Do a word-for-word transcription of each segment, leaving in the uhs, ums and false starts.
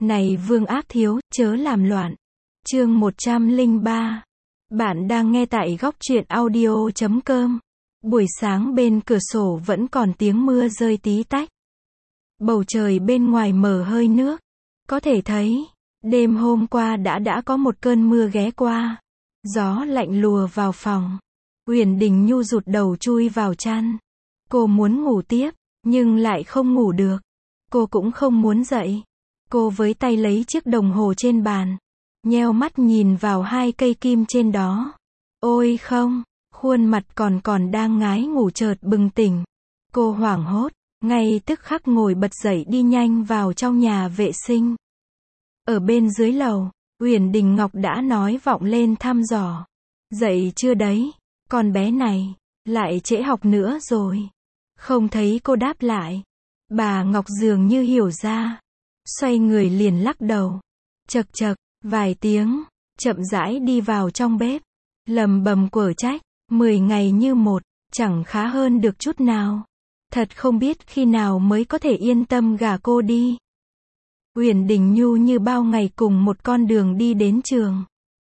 Này Vương Ác Thiếu, chớ làm loạn. Chương một trăm lẻ ba. Bạn đang nghe tại góc truyện audio chấm com. Buổi sáng bên cửa sổ vẫn còn tiếng mưa rơi tí tách. Bầu trời bên ngoài mờ hơi nước. Có thể thấy, đêm hôm qua đã đã có một cơn mưa ghé qua. Gió lạnh lùa vào phòng. Uyển Đình Nhu rụt đầu chui vào chăn. Cô muốn ngủ tiếp, nhưng lại không ngủ được. Cô cũng không muốn dậy. Cô với tay lấy chiếc đồng hồ trên bàn. Nheo mắt nhìn vào hai cây kim trên đó. Ôi không, khuôn mặt còn còn đang ngái ngủ chợt bừng tỉnh. Cô hoảng hốt, ngay tức khắc ngồi bật dậy đi nhanh vào trong nhà vệ sinh. Ở bên dưới lầu, Uyển Đình Ngọc đã nói vọng lên thăm dò. Dậy chưa đấy, con bé này, lại trễ học nữa rồi. Không thấy cô đáp lại. Bà Ngọc dường như hiểu ra. Xoay người liền lắc đầu. Chậc chậc, vài tiếng, chậm rãi đi vào trong bếp. Lầm bầm quở trách, mười ngày như một, chẳng khá hơn được chút nào. Thật không biết khi nào mới có thể yên tâm gả cô đi. Uyển Đình Nhu như bao ngày cùng một con đường đi đến trường.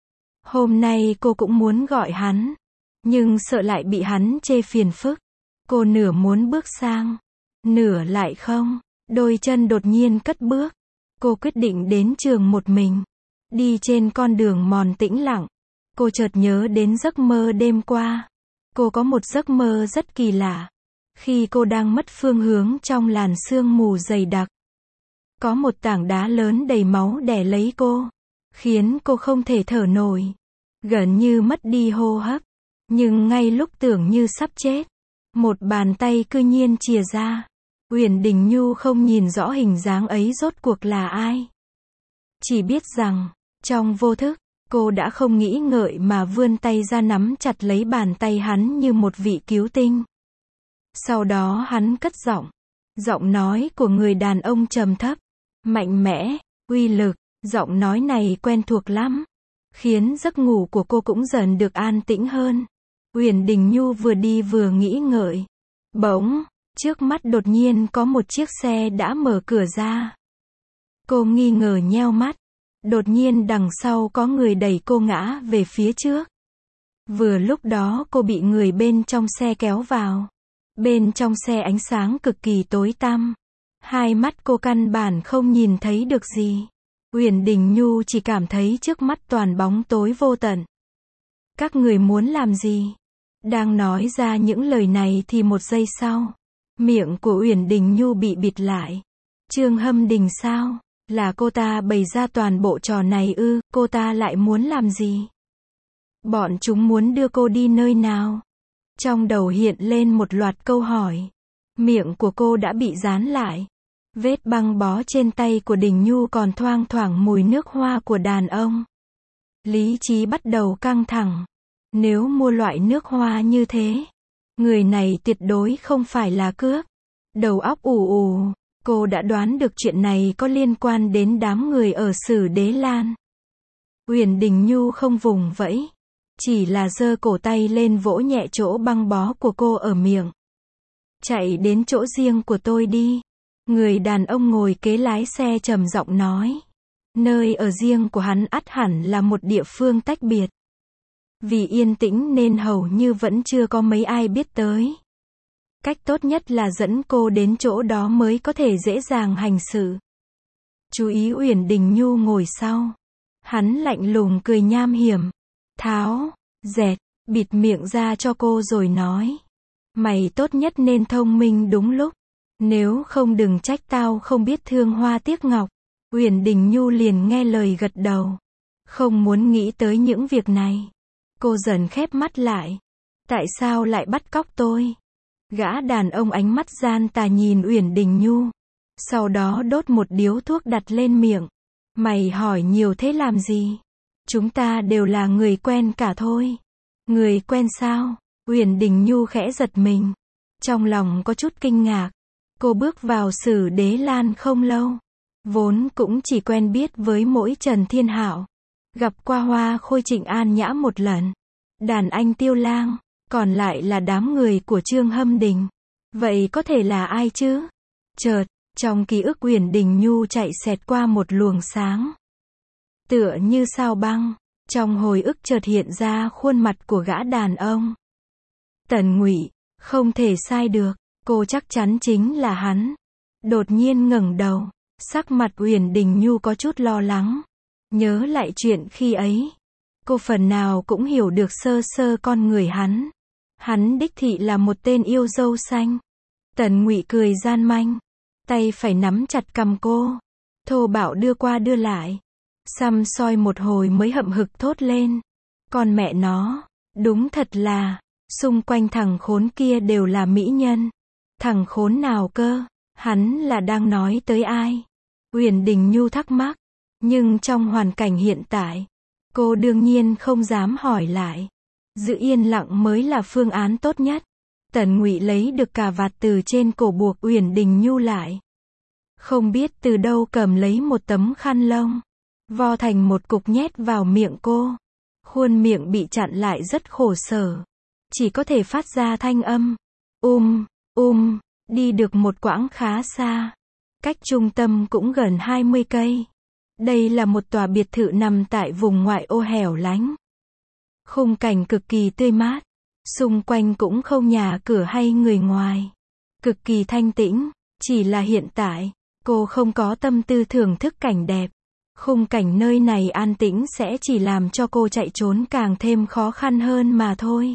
Hôm nay cô cũng muốn gọi hắn, nhưng sợ lại bị hắn chê phiền phức. Cô nửa muốn bước sang, nửa lại không. Đôi chân đột nhiên cất bước. Cô quyết định đến trường một mình. Đi trên con đường mòn tĩnh lặng. Cô chợt nhớ đến giấc mơ đêm qua. Cô có một giấc mơ rất kỳ lạ. Khi cô đang mất phương hướng trong làn sương mù dày đặc. Có một tảng đá lớn đầy máu đè lấy cô. Khiến cô không thể thở nổi. Gần như mất đi hô hấp. Nhưng ngay lúc tưởng như sắp chết, một bàn tay cư nhiên chìa ra. Uyển Đình Nhu không nhìn rõ hình dáng ấy rốt cuộc là ai. Chỉ biết rằng, trong vô thức, cô đã không nghĩ ngợi mà vươn tay ra nắm chặt lấy bàn tay hắn như một vị cứu tinh. Sau đó hắn cất giọng. Giọng nói của người đàn ông trầm thấp, mạnh mẽ, uy lực. Giọng nói này quen thuộc lắm. Khiến giấc ngủ của cô cũng dần được an tĩnh hơn. Uyển Đình Nhu vừa đi vừa nghĩ ngợi. Bỗng, trước mắt đột nhiên có một chiếc xe đã mở cửa ra. Cô nghi ngờ nheo mắt. Đột nhiên đằng sau có người đẩy cô ngã về phía trước. Vừa lúc đó cô bị người bên trong xe kéo vào. Bên trong xe ánh sáng cực kỳ tối tăm. Hai mắt cô căn bản không nhìn thấy được gì. Uyển Đình Nhu chỉ cảm thấy trước mắt toàn bóng tối vô tận. Các người muốn làm gì? Đang nói ra những lời này thì một giây sau, miệng của Uyển Đình Nhu bị bịt lại. Trương Hâm Đình sao? Là cô ta bày ra toàn bộ trò này ư? Cô ta lại muốn làm gì? Bọn chúng muốn đưa cô đi nơi nào? Trong đầu hiện lên một loạt câu hỏi. Miệng của cô đã bị dán lại. Vết băng bó trên tay của Đình Nhu còn thoang thoảng mùi nước hoa của đàn ông. Lý trí bắt đầu căng thẳng. Nếu mua loại nước hoa như thế, người này tuyệt đối không phải là cướp. Đầu óc ù ù, cô đã đoán được chuyện này có liên quan đến đám người ở Sử Đế Lan. Uyển Đình Nhu không vùng vẫy, chỉ là giơ cổ tay lên vỗ nhẹ chỗ băng bó của cô ở miệng. Chạy đến chỗ riêng của tôi đi. Người đàn ông ngồi kế lái xe trầm giọng nói. Nơi ở riêng của hắn ắt hẳn là một địa phương tách biệt. Vì yên tĩnh nên hầu như vẫn chưa có mấy ai biết tới. Cách tốt nhất là dẫn cô đến chỗ đó mới có thể dễ dàng hành sự. Chú ý Uyển Đình Nhu ngồi sau. Hắn lạnh lùng cười nham hiểm. Tháo, dẹt, bịt miệng ra cho cô rồi nói. Mày tốt nhất nên thông minh đúng lúc. Nếu không đừng trách tao không biết thương hoa tiếc ngọc. Uyển Đình Nhu liền nghe lời gật đầu. Không muốn nghĩ tới những việc này. Cô dần khép mắt lại. Tại sao lại bắt cóc tôi? Gã đàn ông ánh mắt gian tà nhìn Uyển Đình Nhu. Sau đó đốt một điếu thuốc đặt lên miệng. Mày hỏi nhiều thế làm gì? Chúng ta đều là người quen cả thôi. Người quen sao? Uyển Đình Nhu khẽ giật mình. Trong lòng có chút kinh ngạc. Cô bước vào Sử Đế Lan không lâu. Vốn cũng chỉ quen biết với mỗi Trần Thiên Hạo. Gặp qua Hoa Khôi Trịnh An Nhã một lần. Đàn anh Tiêu Lang. Còn lại là đám người của Trương Hâm Đình. Vậy có thể là ai chứ? Chợt, Trong ký ức Uyển Đình Nhu chạy xẹt qua một luồng sáng. Tựa như sao băng, trong hồi ức chợt hiện ra khuôn mặt của gã đàn ông. Tần Ngụy, không thể sai được, cô chắc chắn chính là hắn. Đột nhiên ngẩng đầu, sắc mặt Uyển Đình Nhu có chút lo lắng. Nhớ lại chuyện khi ấy, cô phần nào cũng hiểu được sơ sơ con người hắn. Hắn đích thị là một tên yêu dâu xanh. Tần Ngụy cười gian manh, tay phải nắm chặt cằm cô, thô bạo đưa qua đưa lại. Xăm soi một hồi mới hậm hực thốt lên. Con mẹ nó, đúng thật là, xung quanh thằng khốn kia đều là mỹ nhân. Thằng khốn nào cơ? Hắn là đang nói tới ai? Uyển Đình Nhu thắc mắc, nhưng trong hoàn cảnh hiện tại, cô đương nhiên không dám hỏi lại. Giữ yên lặng mới là phương án tốt nhất. Tần Ngụy lấy được cà vạt từ trên cổ buộc Uyển Đình Nhu lại. Không biết từ đâu cầm lấy một tấm khăn lông, vo thành một cục nhét vào miệng cô. Khuôn miệng bị chặn lại rất khổ sở, chỉ có thể phát ra thanh âm um, um, đi được một quãng khá xa. Cách trung tâm cũng gần hai mươi cây. Đây là một tòa biệt thự nằm tại vùng ngoại ô hẻo lánh. Khung cảnh cực kỳ tươi mát. Xung quanh cũng không nhà cửa hay người ngoài. Cực kỳ thanh tĩnh. Chỉ là hiện tại, cô không có tâm tư thưởng thức cảnh đẹp. Khung cảnh nơi này an tĩnh sẽ chỉ làm cho cô chạy trốn càng thêm khó khăn hơn mà thôi.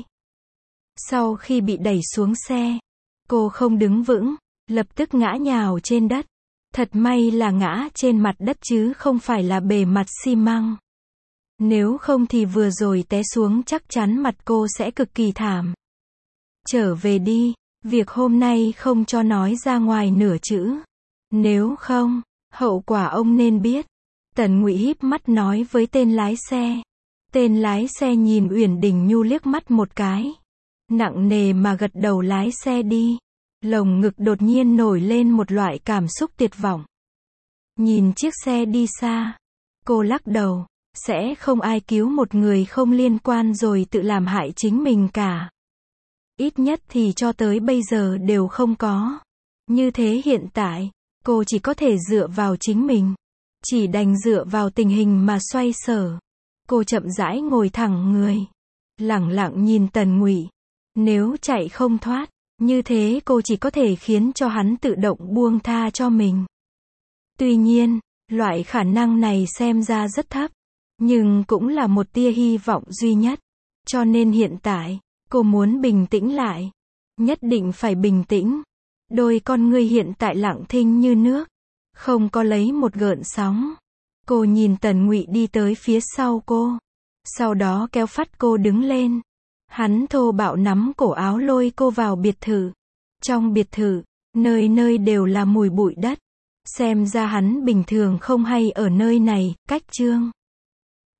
Sau khi bị đẩy xuống xe, cô không đứng vững, lập tức ngã nhào trên đất. Thật may là ngã trên mặt đất chứ không phải là bề mặt xi măng. Nếu không thì vừa rồi té xuống chắc chắn mặt cô sẽ cực kỳ thảm. Trở về đi, việc hôm nay không cho nói ra ngoài nửa chữ. Nếu không, hậu quả ông nên biết. Tần Ngụy híp mắt nói với tên lái xe. Tên lái xe nhìn Uyển Đình Nhu liếc mắt một cái. Nặng nề mà gật đầu lái xe đi. Lồng ngực đột nhiên nổi lên một loại cảm xúc tuyệt vọng. Nhìn chiếc xe đi xa, cô lắc đầu. Sẽ không ai cứu một người không liên quan rồi tự làm hại chính mình cả. Ít nhất thì cho tới bây giờ đều không có. Như thế hiện tại, cô chỉ có thể dựa vào chính mình. Chỉ đành dựa vào tình hình mà xoay sở. Cô chậm rãi ngồi thẳng người, lẳng lặng nhìn Tần Ngụy. Nếu chạy không thoát, như thế cô chỉ có thể khiến cho hắn tự động buông tha cho mình. Tuy nhiên, loại khả năng này xem ra rất thấp. Nhưng cũng là một tia hy vọng duy nhất. Cho nên hiện tại, cô muốn bình tĩnh lại. Nhất định phải bình tĩnh. Đôi con ngươi hiện tại lặng thinh như nước. Không có lấy một gợn sóng. Cô nhìn Tần Ngụy đi tới phía sau cô. Sau đó kéo phắt cô đứng lên. Hắn thô bạo nắm cổ áo lôi cô vào biệt thự. Trong biệt thự, nơi nơi đều là mùi bụi đất. Xem ra hắn bình thường không hay ở nơi này. Cách chương